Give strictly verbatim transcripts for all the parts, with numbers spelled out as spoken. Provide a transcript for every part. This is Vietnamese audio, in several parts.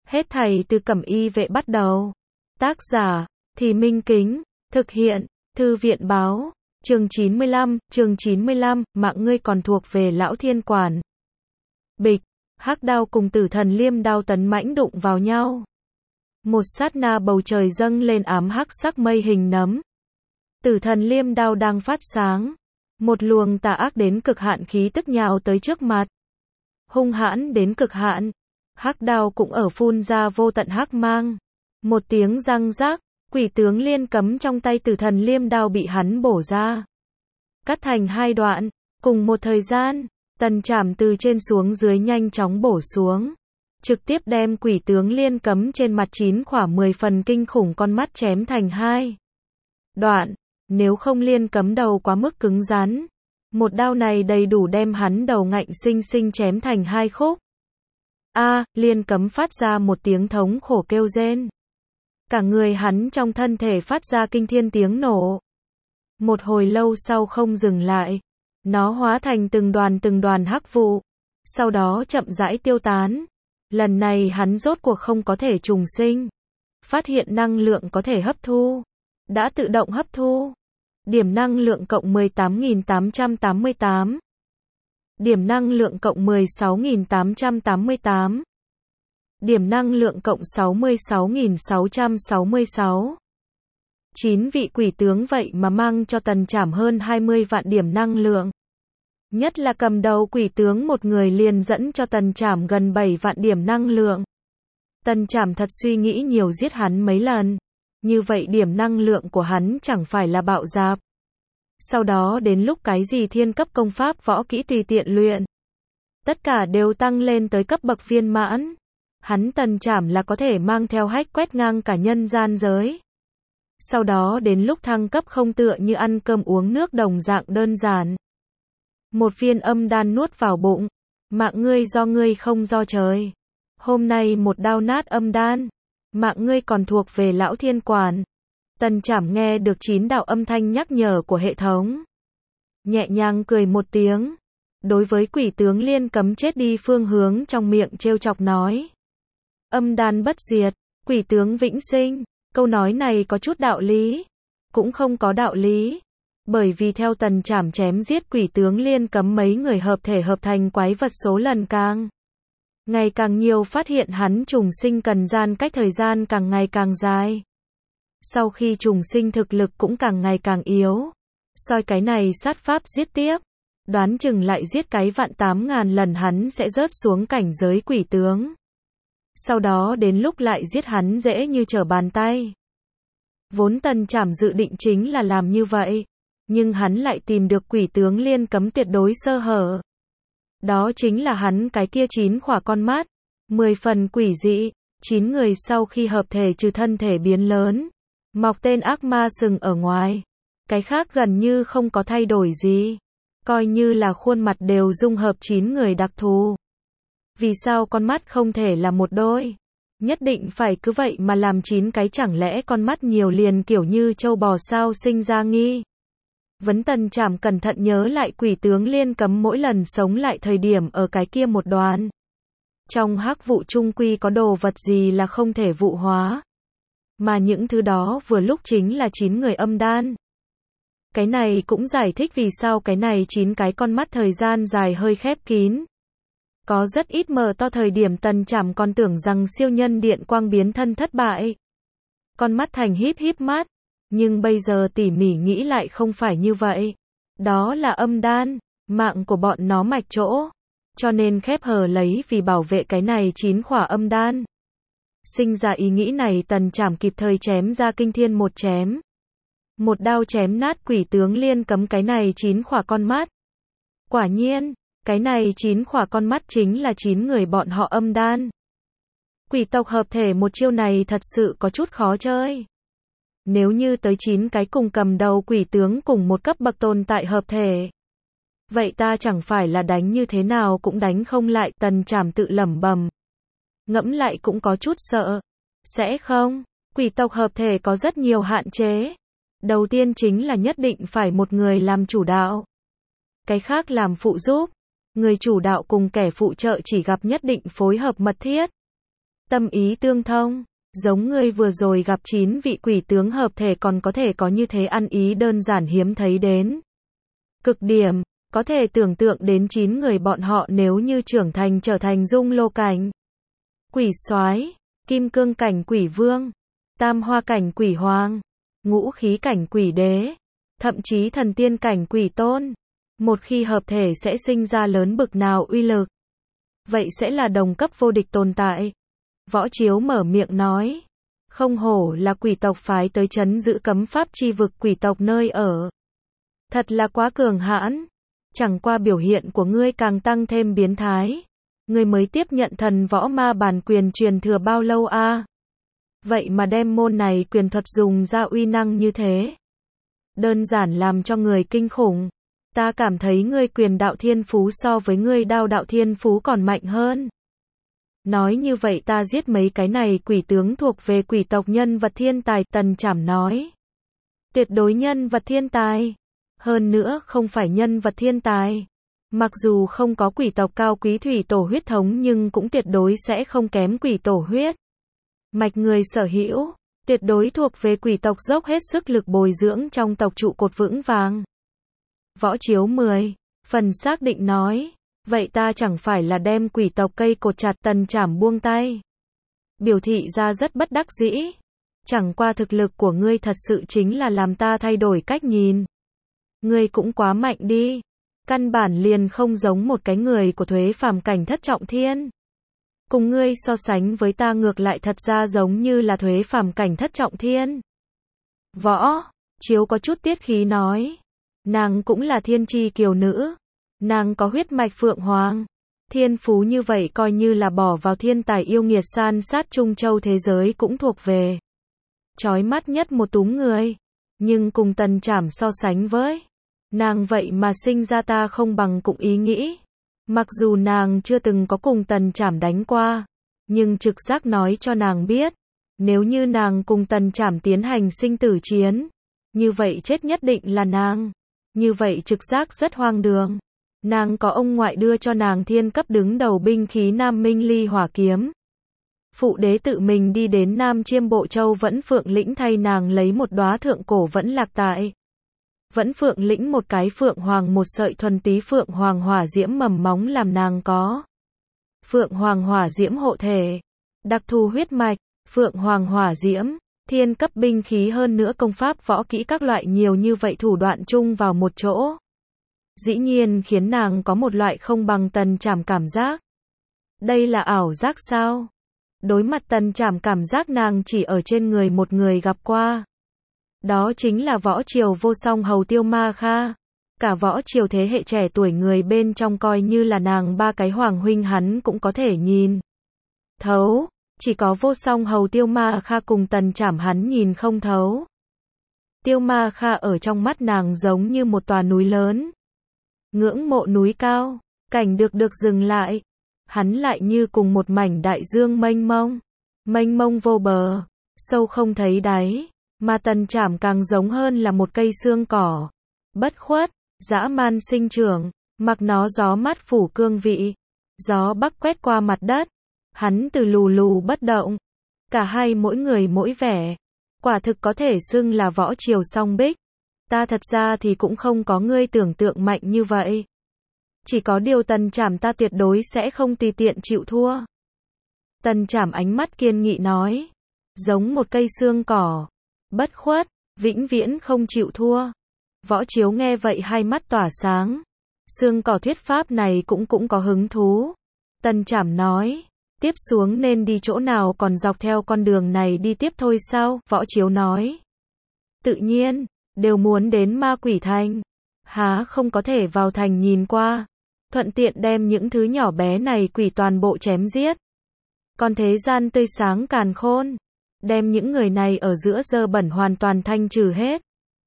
Hết thảy từ Cẩm Y Vệ bắt đầu. Tác giả, Thì Minh Kính, thực hiện, Thư viện báo, chương chín mươi lăm, chương chín mươi lăm, mạng ngươi còn thuộc về lão thiên quản. Bịch, hắc đao cùng tử thần liêm đao tấn mãnh đụng vào nhau. Một sát na bầu trời dâng lên ám hắc sắc mây hình nấm. Tử thần liêm đao đang phát sáng. Một luồng tà ác đến cực hạn khí tức nhào tới trước mặt. Hung hãn đến cực hạn. Hắc đao cũng ở phun ra vô tận hắc mang. Một tiếng răng rác, quỷ tướng liên cấm trong tay tử thần liêm đao bị hắn bổ ra. Cắt thành hai đoạn. Cùng một thời gian, tần trảm từ trên xuống dưới nhanh chóng bổ xuống. Trực tiếp đem quỷ tướng liên cấm trên mặt chín khỏa mười phần kinh khủng con mắt chém thành hai đoạn. Nếu không liên cấm đầu quá mức cứng rắn, một đao này đầy đủ đem hắn đầu ngạnh sinh sinh chém thành hai khúc. A, à, liên cấm phát ra một tiếng thống khổ kêu rên. Cả người hắn trong thân thể phát ra kinh thiên tiếng nổ. Một hồi lâu sau không dừng lại, nó hóa thành từng đoàn từng đoàn hắc vụ, sau đó chậm rãi tiêu tán. Lần này hắn rốt cuộc không có thể trùng sinh, phát hiện năng lượng có thể hấp thu, đã tự động hấp thu. Điểm năng lượng cộng mười tám nghìn tám trăm tám mươi tám. Điểm năng lượng cộng mười sáu nghìn tám trăm tám mươi tám. Điểm năng lượng cộng sáu mươi sáu nghìn sáu trăm sáu mươi sáu. chín vị quỷ tướng vậy mà mang cho tần trảm hơn hai mươi vạn điểm năng lượng. Nhất là cầm đầu quỷ tướng một người liền dẫn cho tần trảm gần bảy vạn điểm năng lượng. Tần trảm thật suy nghĩ nhiều giết hắn mấy lần. Như vậy điểm năng lượng của hắn chẳng phải là bạo dạp. Sau đó đến lúc cái gì thiên cấp công pháp võ kỹ tùy tiện luyện, tất cả đều tăng lên tới cấp bậc viên mãn. Hắn tần trảm là có thể mang theo hách quét ngang cả nhân gian giới. Sau đó đến lúc thăng cấp không tựa như ăn cơm uống nước đồng dạng đơn giản. Một viên âm đan nuốt vào bụng. Mạng ngươi do ngươi không do trời. Hôm nay một đao nát âm đan. Mạng ngươi còn thuộc về lão thiên quản. Tần trảm nghe được chín đạo âm thanh nhắc nhở của hệ thống. Nhẹ nhàng cười một tiếng. Đối với quỷ tướng liên cấm chết đi phương hướng trong miệng trêu chọc nói. Âm đan bất diệt, quỷ tướng vĩnh sinh. Câu nói này có chút đạo lý. Cũng không có đạo lý. Bởi vì theo tần trảm chém giết quỷ tướng liên cấm mấy người hợp thể hợp thành quái vật số lần càng ngày càng nhiều, phát hiện hắn trùng sinh cần gian cách thời gian càng ngày càng dài. Sau khi trùng sinh thực lực cũng càng ngày càng yếu. Soi cái này sát pháp giết tiếp. Đoán chừng lại giết cái vạn tám ngàn lần hắn sẽ rớt xuống cảnh giới quỷ tướng. Sau đó đến lúc lại giết hắn dễ như trở bàn tay. Vốn tần trảm dự định chính là làm như vậy. Nhưng hắn lại tìm được quỷ tướng liên cấm tuyệt đối sơ hở. Đó chính là hắn cái kia chín khỏa con mắt. Mười phần quỷ dị. Chín người sau khi hợp thể trừ thân thể biến lớn. Mọc tên ác ma sừng ở ngoài. Cái khác gần như không có thay đổi gì. Coi như là khuôn mặt đều dung hợp chín người đặc thù. Vì sao con mắt không thể là một đôi? Nhất định phải cứ vậy mà làm chín cái, chẳng lẽ con mắt nhiều liền kiểu như trâu bò sao sinh ra nghi? Vấn tần trảm cẩn thận nhớ lại quỷ tướng liên cấm mỗi lần sống lại thời điểm ở cái kia một đoạn. Trong hắc vụ trung quy có đồ vật gì là không thể vụ hóa. Mà những thứ đó vừa lúc chính là chín người âm đan. Cái này cũng giải thích vì sao cái này chín cái con mắt thời gian dài hơi khép kín. Có rất ít mở to thời điểm tần trảm còn tưởng rằng siêu nhân điện quang biến thân thất bại. Con mắt thành híp híp mắt. Nhưng bây giờ tỉ mỉ nghĩ lại không phải như vậy. Đó là âm đan, mạng của bọn nó mạch chỗ. Cho nên khép hờ lấy vì bảo vệ cái này chín khỏa âm đan. Sinh ra ý nghĩ này tần trảm kịp thời chém ra kinh thiên một chém. Một đao chém nát quỷ tướng liên cấm cái này chín khỏa con mắt. Quả nhiên, cái này chín khỏa con mắt chính là chín người bọn họ âm đan. Quỷ tộc hợp thể một chiêu này thật sự có chút khó chơi. Nếu như tới chín cái cùng cầm đầu quỷ tướng cùng một cấp bậc tồn tại hợp thể, vậy ta chẳng phải là đánh như thế nào cũng đánh không lại, tần trảm tự lẩm bẩm. Ngẫm lại cũng có chút sợ. Sẽ không, quỷ tộc hợp thể có rất nhiều hạn chế. Đầu tiên chính là nhất định phải một người làm chủ đạo. Cái khác làm phụ giúp. Người chủ đạo cùng kẻ phụ trợ chỉ gặp nhất định phối hợp mật thiết. tâm ý tương thông. Giống ngươi vừa rồi gặp chín vị quỷ tướng hợp thể còn có thể có như thế ăn ý đơn giản hiếm thấy đến cực điểm, có thể tưởng tượng đến chín người bọn họ nếu như trưởng thành trở thành dung lô cảnh quỷ soái, kim cương cảnh quỷ vương, tam hoa cảnh quỷ hoàng, ngũ khí cảnh quỷ đế, thậm chí thần tiên cảnh quỷ tôn. Một khi hợp thể sẽ sinh ra lớn bực nào uy lực. Vậy sẽ là đồng cấp vô địch tồn tại. Võ Chiếu mở miệng nói. Không hổ là quỷ tộc phái tới trấn giữ cấm pháp chi vực quỷ tộc nơi ở. Thật là quá cường hãn. Chẳng qua biểu hiện của ngươi càng tăng thêm biến thái. Ngươi mới tiếp nhận thần võ ma bản quyền truyền thừa bao lâu a? À? Vậy mà đem môn này quyền thuật dùng ra uy năng như thế. Đơn giản làm cho người kinh khủng. Ta cảm thấy ngươi quyền đạo thiên phú so với ngươi đao đạo thiên phú còn mạnh hơn. Nói như vậy ta giết mấy cái này quỷ tướng thuộc về quỷ tộc nhân vật thiên tài, Tần Trảm nói. Tuyệt đối nhân vật thiên tài. Hơn nữa không phải nhân vật thiên tài. Mặc dù không có quỷ tộc cao quý thủy tổ huyết thống nhưng cũng tuyệt đối sẽ không kém quỷ tổ huyết. Mạch người sở hữu, tuyệt đối thuộc về quỷ tộc dốc hết sức lực bồi dưỡng trong tộc trụ cột vững vàng. Võ Chiếu mười phần xác định nói, vậy ta chẳng phải là đem quỷ tộc cây cột chặt. Tần Trảm buông tay. Biểu thị ra rất bất đắc dĩ. Chẳng qua thực lực của ngươi thật sự chính là làm ta thay đổi cách nhìn. Ngươi cũng quá mạnh đi. Căn bản liền không giống một cái người của thuế phàm cảnh thất trọng thiên. Cùng ngươi so sánh với ta ngược lại thật ra giống như là thuế phàm cảnh thất trọng thiên. Võ Chiếu có chút tiết khí nói. Nàng cũng là thiên chi kiều nữ. Nàng có huyết mạch phượng hoàng. Thiên phú như vậy coi như là bỏ vào thiên tài yêu nghiệt san sát Trung Châu thế giới cũng thuộc về chói mắt nhất một túm người. Nhưng cùng Tần Trảm so sánh với nàng vậy mà sinh ra ta không bằng cũng ý nghĩ. Mặc dù nàng chưa từng có cùng Tần Trảm đánh qua, nhưng trực giác nói cho nàng biết, nếu như nàng cùng Tần Trảm tiến hành sinh tử chiến, như vậy chết nhất định là nàng. Như vậy trực giác rất hoang đường. Nàng có ông ngoại đưa cho nàng thiên cấp đứng đầu binh khí Nam Minh Ly hỏa kiếm. Phụ đế tự mình đi đến Nam Chiêm Bộ Châu Vẫn Phượng lĩnh thay nàng lấy một đóa thượng cổ vẫn lạc tại Vẫn Phượng lĩnh một cái phượng hoàng, một sợi thuần túy phượng hoàng hỏa diễm mầm móng làm nàng có phượng hoàng hỏa diễm hộ thể, đặc thù huyết mạch, phượng hoàng hỏa diễm, thiên cấp binh khí, hơn nữa công pháp võ kỹ các loại nhiều như vậy thủ đoạn chung vào một chỗ. Dĩ nhiên khiến nàng có một loại không bằng Tần Trảm cảm giác. Đây là ảo giác sao? Đối mặt Tần Trảm cảm giác nàng chỉ ở trên người một người gặp qua. Đó chính là Võ Triều vô song hầu Tiêu Ma Kha. Cả Võ Triều thế hệ trẻ tuổi người bên trong coi như là nàng ba cái hoàng huynh hắn cũng có thể nhìn thấu. Chỉ có vô song hầu Tiêu Ma Kha cùng Tần Trảm hắn nhìn không thấu. Tiêu Ma Kha ở trong mắt nàng giống như một tòa núi lớn. Ngưỡng mộ núi cao, cảnh được được dừng lại. Hắn lại như cùng một mảnh đại dương mênh mông. Mênh mông vô bờ, sâu không thấy đáy. Mà Tần Trảm càng giống hơn là một cây xương cỏ. Bất khuất, dã man sinh trưởng, mặc nó gió mát phủ cương vị. Gió bắc quét qua mặt đất. Hắn từ lù lù bất động. Cả hai mỗi người mỗi vẻ. Quả thực có thể xưng là Võ Triều song bích. Ta thật ra thì cũng không có ngươi tưởng tượng mạnh như vậy. Chỉ có điều Tần Trảm ta tuyệt đối sẽ không tùy tiện chịu thua. Tần Trảm ánh mắt kiên nghị nói. Giống một cây xương cỏ. Bất khuất, vĩnh viễn không chịu thua. Võ Chiếu nghe vậy hai mắt tỏa sáng. Xương cỏ thuyết pháp này cũng cũng có hứng thú. Tần Trảm nói. Tiếp xuống nên đi chỗ nào, còn dọc theo con đường này đi tiếp thôi sao? Võ Chiếu nói. Tự nhiên, đều muốn đến Ma Quỷ Thành. Há không có thể vào thành nhìn qua. Thuận tiện đem những thứ nhỏ bé này quỷ toàn bộ chém giết. Còn thế gian tươi sáng càn khôn. Đem những người này ở giữa dơ bẩn hoàn toàn thanh trừ hết.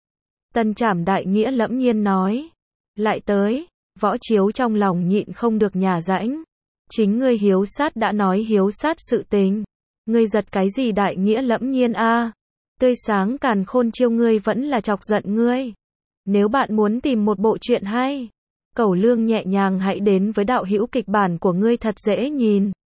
Tần Trảm đại nghĩa lẫm nhiên nói. Lại tới, Võ Chiếu trong lòng nhịn không được nhả rãnh. Chính ngươi hiếu sát đã nói hiếu sát sự tình. Ngươi giật cái gì đại nghĩa lẫm nhiên a? À? Tươi sáng càn khôn chiêu ngươi vẫn là chọc giận ngươi. Nếu bạn muốn tìm một bộ truyện hay, Cẩu Lương nhẹ nhàng hãy đến với đạo hữu kịch bản của ngươi thật dễ nhìn.